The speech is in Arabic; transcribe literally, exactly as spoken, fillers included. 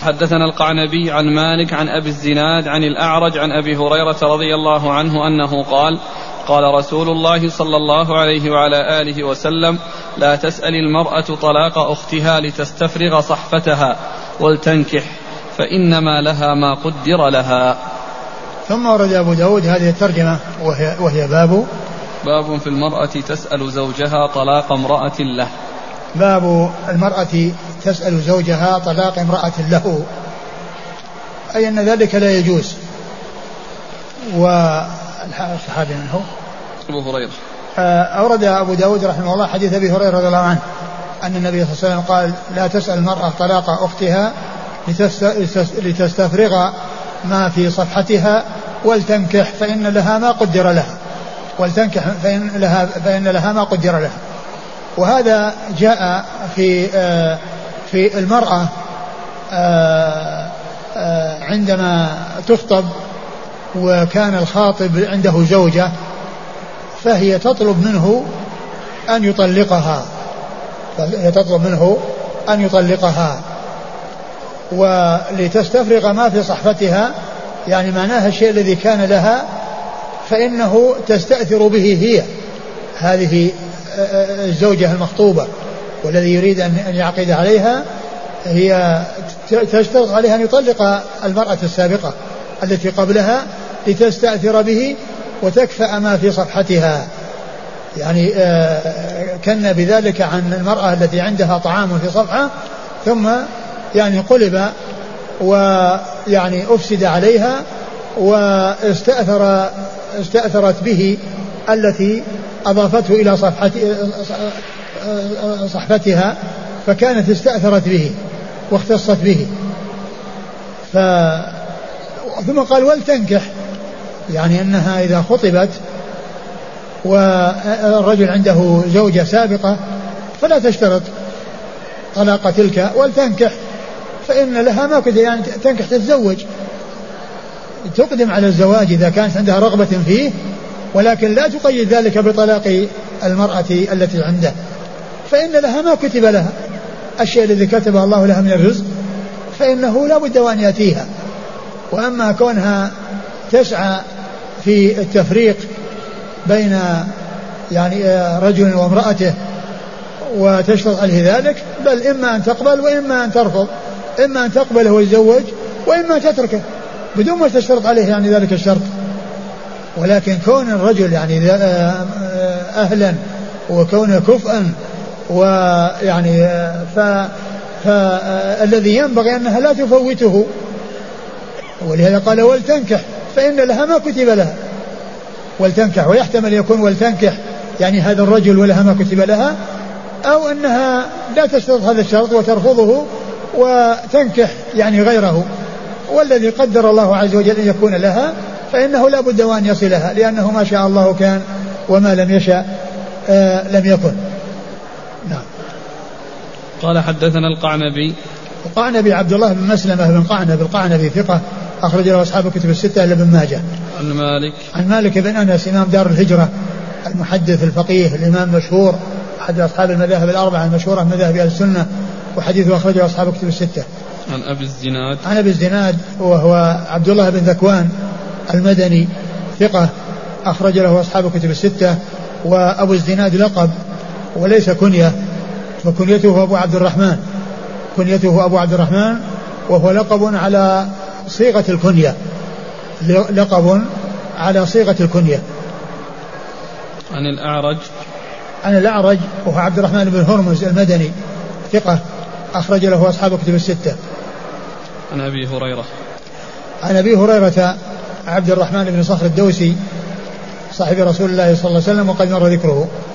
حدثنا القعنبي عن مالك عن أبي الزناد عن الأعرج عن أبي هريرة رضي الله عنه أنه قال قال رسول الله صلى الله عليه وعلى آله وسلم لا تسأل المرأة طلاق أختها لتستفرغ صحفتها ولتنكح فإنما لها ما قدر لها. ثم ورد أبو داود هذه الترجمة وهي, وهي باب باب في المرأة تسأل زوجها طلاق امرأة له. باب المرأة تسأل زوجها طلاق امرأة له، أي أن ذلك لا يجوز. والصحابي من هو؟ أبو هريرة. أورد أبو داود رحمه الله حديث أبي هريرة رضي الله عنه أن النبي صلى الله عليه وسلم قال لا تسأل المرأة طلاق أختها لتستفرغ ما في صفحتها ولتنكح فإن لها ما قدر لها ولتنكح فإن لها, فإن لها ما قدر لها. وهذا جاء في في المرأة عندما تخطب وكان الخاطب عنده زوجة فهي تطلب منه أن يطلقها فهي تطلب منه أن يطلقها ولتستفرغ ما في صحفتها، يعني معناها الشيء الذي كان لها فإنه تستأثر به هي هذه الزوجة المخطوبة والذي يريد أن يعقد عليها، هي تشترط عليها أن يطلق المرأة السابقة التي قبلها لتستأثر به وتكفأ ما في صفحتها. يعني كان بذلك عن المرأة التي عندها طعام في صفحة ثم يعني قلب ويعني أفسد عليها واستأثر استأثرت به التي أضافته إلى صحفتها فكانت استأثرت به واختصت به. ف... ثم قال ولتنكح، يعني أنها إذا خطبت والرجل عنده زوجة سابقة فلا تشترط طلاق تلك ولتنكح فإن لها ما كده، يعني تنكح تتزوج تقدم على الزواج إذا كانت عندها رغبة فيه، ولكن لا تقيد ذلك بطلاق المرأة التي عنده فإن لها ما كتب لها، الشيء الذي كتبه الله لها من الرزق فإنه لا بد وأن يأتيها. وأما كونها تسعى في التفريق بين يعني رجل وامرأته وتشترط عليه ذلك، بل إما أن تقبل وإما أن ترفض، إما أن تقبله ويتزوج وإما أن تتركه بدون ما تشترط عليه يعني ذلك الشرط. ولكن كون الرجل يعني أهلا وكونه كفءا ويعني فالذي ينبغي أنها لا تفوته، ولهذا قال ولتنكح فإن لها ما كتب لها ولتنكح، ويحتمل يكون ولتنكح يعني هذا الرجل ولها ما كتب لها، أو أنها لا تشترط هذا الشرط وترفضه وتنكح يعني غيره، والذي قدر الله عز وجل أن يكون لها فإنه لا بد وأن يصلها، لأنه ما شاء الله كان وما لم يشاء آه لم يكن. نعم. قال حدثنا القعنبي. القعنبي عبد الله بن مسلمة بن قعنب القعنبي ثقة أخرج له أصحاب الكتب الستة إلا ابن ماجه. عن مالك. عن مالك بن أنس إمام دار الهجرة المحدث الفقيه الإمام مشهور أحد أصحاب المذاهب الأربعة المشهورة من مذاهب أهل السنة، وحديثه أخرجه أصحاب الكتب الستة. عن أبي الزناد. عن أبي الزناد وهو عبد الله بن ذكوان المدني ثقة أخرج له أصحاب الكتب الستة. وأبو الزناد لقب وليس كنية، فكنيته أبو عبد الرحمن، كنيته أبو عبد الرحمن وهو لقب على صيغة الكنية، لقب على صيغة الكنية. عن الأعرج. عن الأعرج وهو عبد الرحمن بن هرمز المدني ثقة أخرج له أصحاب الكتب الستة. عن أبي هريرة. عن أبي هريرة عبد الرحمن بن صخر الدوسي صاحب رسول الله صلى الله عليه وسلم وقد مر ذكره.